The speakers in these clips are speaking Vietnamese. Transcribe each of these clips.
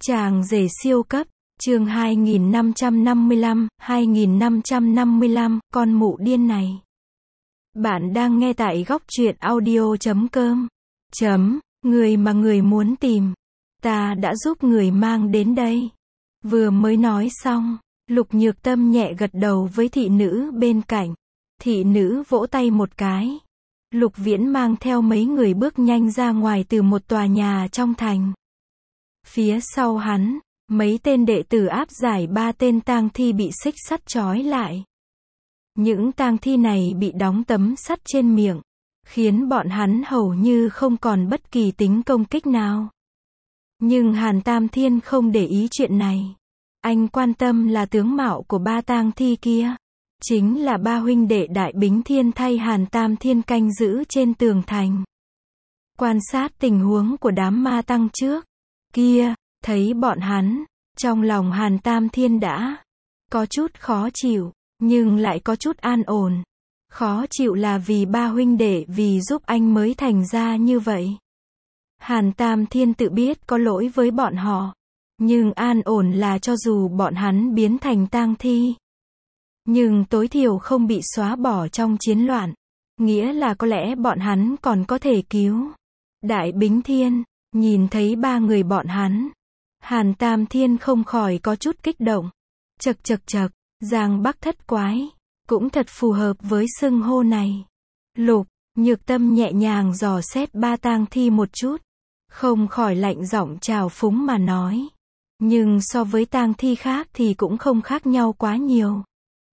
Chàng rể siêu cấp, chương 2555, con mụ điên này. Bạn đang nghe tại góc truyện audio.com. Người mà người muốn tìm, ta đã giúp người mang đến đây. Vừa mới nói xong, Lục Nhược Tâm nhẹ gật đầu với thị nữ bên cạnh. Thị nữ vỗ tay một cái. Lục Viễn mang theo mấy người bước nhanh ra ngoài từ một tòa nhà trong thành. Phía sau hắn, mấy tên đệ tử áp giải 3 tên tang thi bị xích sắt trói lại. Những tang thi này bị đóng tấm sắt trên miệng, khiến bọn hắn hầu như không còn bất kỳ tính công kích nào. Nhưng Hàn Tam Thiên không để ý chuyện này. Anh quan tâm là tướng mạo của 3 tang thi kia. Chính là 3 huynh đệ Đại Bính Thiên thay Hàn Tam Thiên canh giữ trên tường thành. Quan sát tình huống của đám ma tăng trước kia, thấy bọn hắn, trong lòng Hàn Tam Thiên đã có chút khó chịu, nhưng lại có chút an ổn. Khó chịu là vì 3 huynh đệ vì giúp anh mới thành ra như vậy. Hàn Tam Thiên tự biết có lỗi với bọn họ, nhưng an ổn là cho dù bọn hắn biến thành tang thi, nhưng tối thiểu không bị xóa bỏ trong chiến loạn, nghĩa là có lẽ bọn hắn còn có thể cứu. Đại Bính Thiên nhìn thấy 3 người bọn hắn, Hàn Tam Thiên không khỏi có chút kích động. Chậc, Giang Bắc Thất Quái, cũng thật phù hợp với xưng hô này. Lục Nhược Tâm nhẹ nhàng dò xét 3 tang thi một chút, không khỏi lạnh giọng trào phúng mà nói. Nhưng so với tang thi khác thì cũng không khác nhau quá nhiều.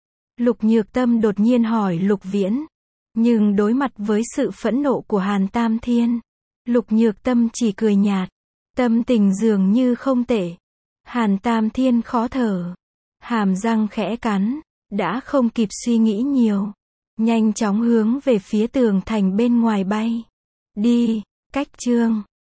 Lục Nhược Tâm đột nhiên hỏi Lục Viễn, nhưng đối mặt với sự phẫn nộ của Hàn Tam Thiên, Lục Nhược Tâm chỉ cười nhạt, tâm tình dường như không tệ. Hàn Tam Thiên khó thở, hàm răng khẽ cắn, đã không kịp suy nghĩ nhiều, nhanh chóng hướng về phía tường thành bên ngoài bay. Đi, cách chương